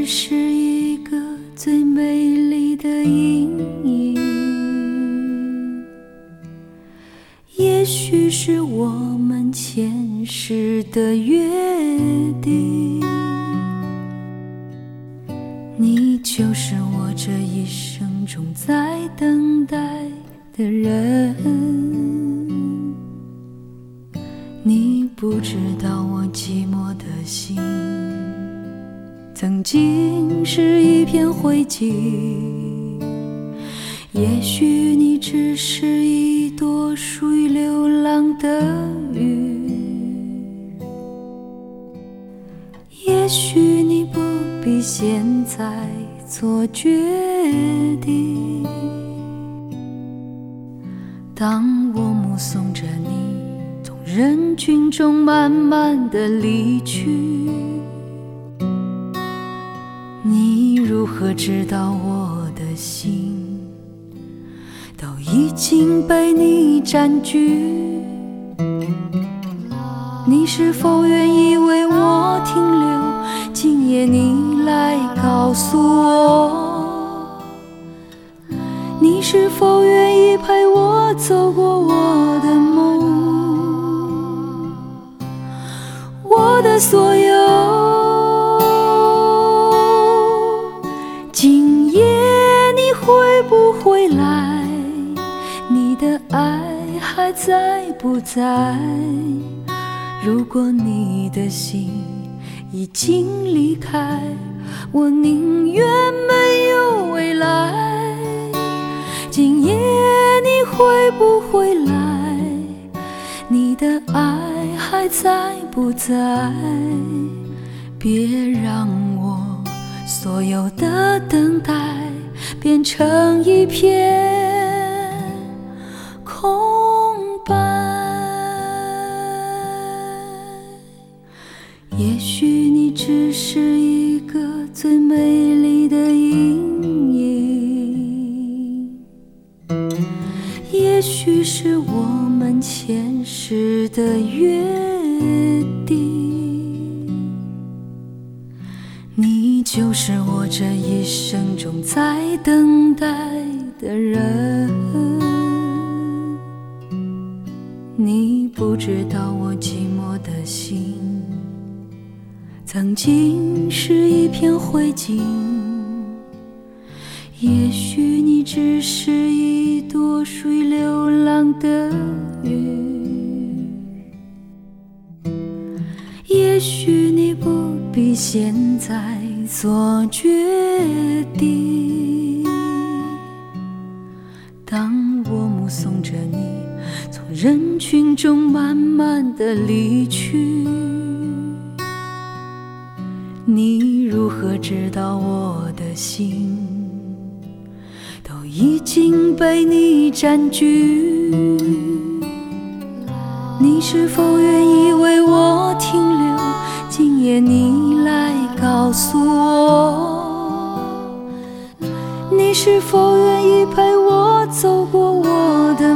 是一个最美丽的阴影，也许是我们前世的约定，你就是我这一生中在等待的人。你不知道我寂寞的心曾经是一片灰烬，也许你只是一朵属于流浪的云，也许你不必现在做决定。当我目送着你从人群中慢慢地离去，你如何知道我的心都已经被你占据？你是否愿意为我停留？今夜你来告诉我，你是否愿意陪我走过我的梦，我的所有。今夜你会不会来？你的爱还在不在？如果你的心已经离开，我宁愿没有未来。今夜你会不会来？你的爱还在不在？别让我所有的等待变成一片空白。也许你只是一个最美丽的阴影，也许是我们前世的约定，你就是我这一生中在等待的人。你不知道我寂寞的心曾经是一片灰烬，也许你只是一朵属于流浪的云，也许你不必现在做决定。当我目送着你从人群中慢慢地离去，你如何知道我的心都已经被你占据？你是否愿意为我停留？今夜你来告诉我，你是否愿意陪我走过我的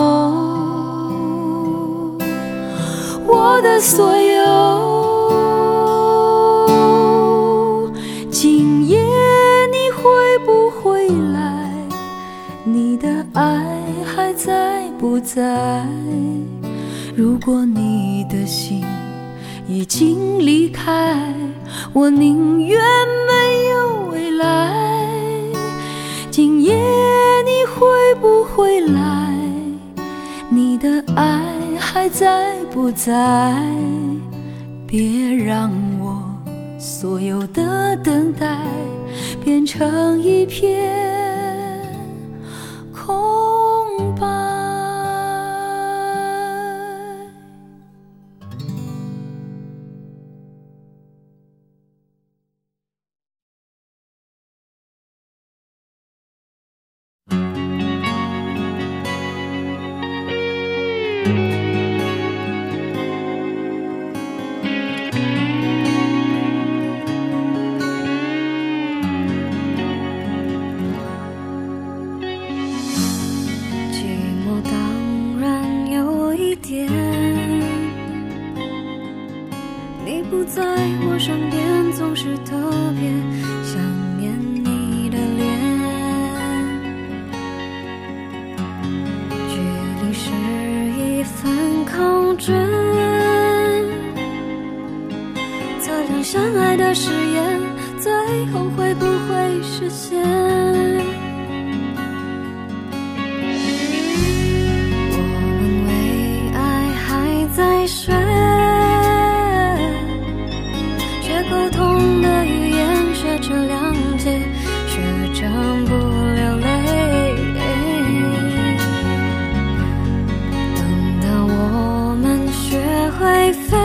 梦，我的所有。今夜你会不会来？你的爱还在不在？如果你的心已经离开，我宁愿没有未来。今夜你会不会来？你的爱还在不在？别让我所有的等待变成一片空白。 不在我身边，总是特别想念你的脸。距离是一份考卷，测量相爱的誓言，最后会不会实现？我们为爱还在学，学沟通的语言，学着谅解，学着不流泪。等到我们学会飞，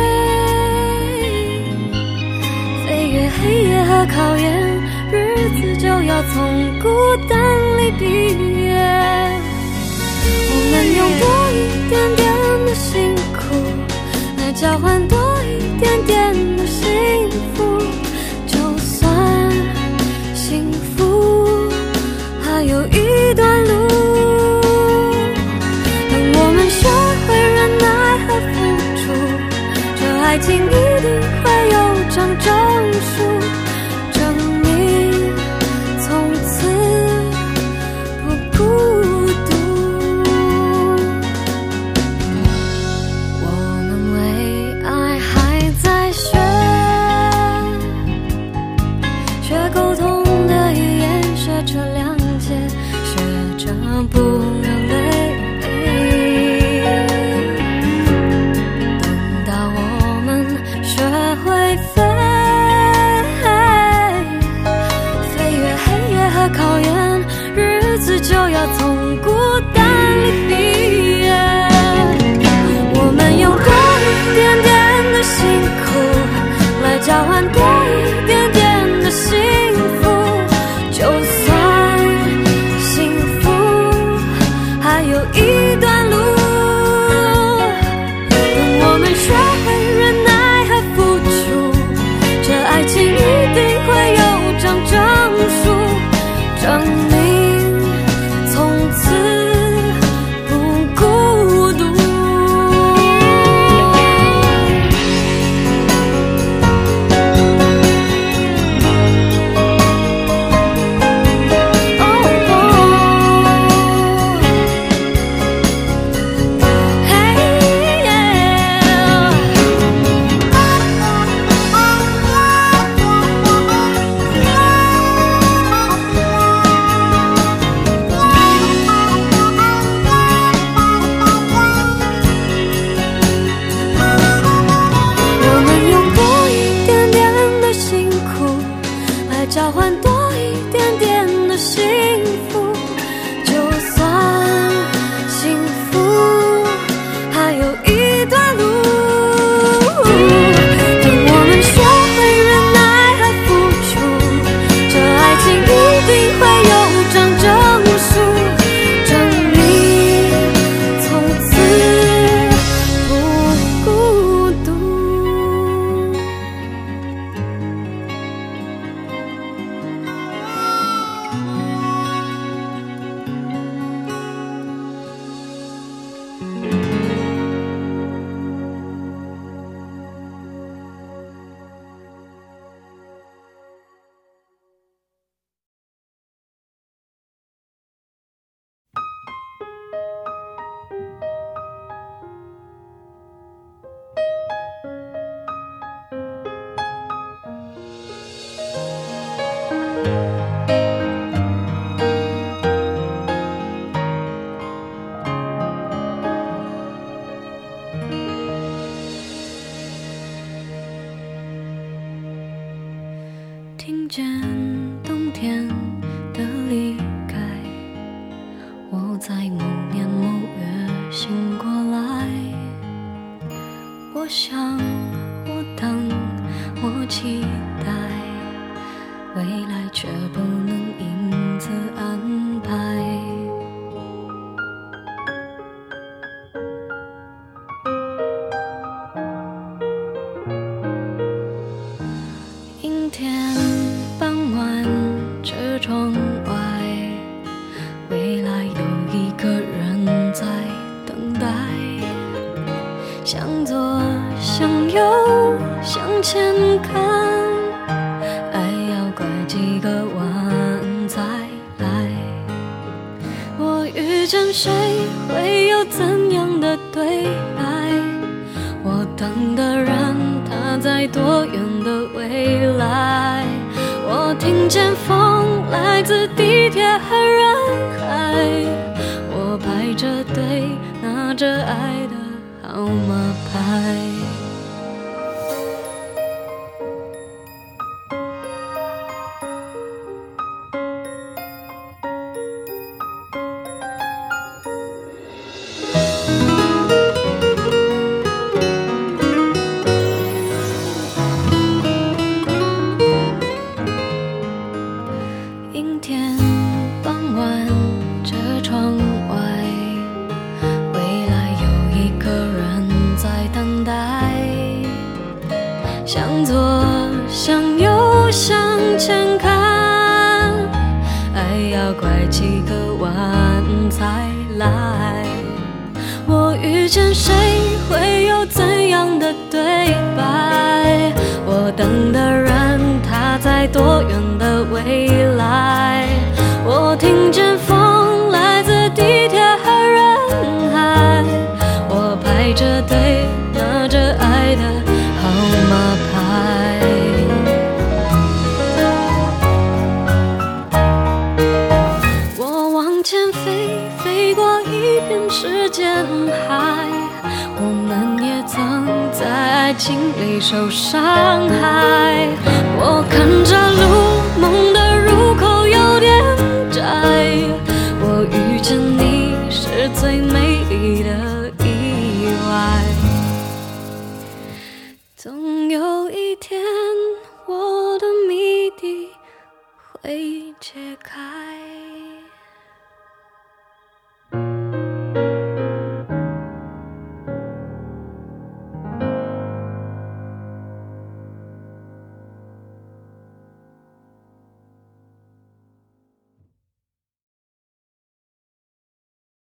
飞越黑夜和考验，日子就要从孤单里毕业。我们用多一点点的辛苦来交换多一点点的幸福，就算幸福还有一段路。等我们学会忍耐和付出，这爱情一定会有张证书，证明从此不孤独。我们为爱还在学，学沟通的语言，学着谅解，学着不流泪。等到我们学会飞，飞越黑夜和考验，日子就要从孤单里毕业。我们用多一点点的辛苦来交换多一点点的幸福，就算幸福还有一段路。等我们学会忍耐和付出，这爱情一定会有张证书，证明从此不孤独。我们用多一点点的辛苦来交换多一点点的幸福，就算幸福还有一段路。等我们学会忍耐和付出，这爱情一定会有张证书，证明从此不孤独。听见冬天的离开，我在某年某月醒过来。我想，我等，我期待，未来却不能因此安排。阴天傍晚，这窗外，未来有一个人在等待，向左向前看，爱要拐几个弯才来。我遇见谁会有怎样的对白？我等的人他在多远的未来？我听见风来自地铁和人海，我排着队拿着爱的号码牌。阴天傍晚，这窗外，未来有一个人在等待。向左，向右，向前看，爱要拐几个弯才来。我遇见谁会有怎样的对白？我等的人他在多远的未来？我听见风来自地铁和人海，我排着队拿着爱的号码牌。我往前飞，飞过一片时间海，我们也曾在爱情里受伤害。我看着路，梦的入口有点窄，我遇见你是最美丽的意外。总有一天，我的谜底会解开。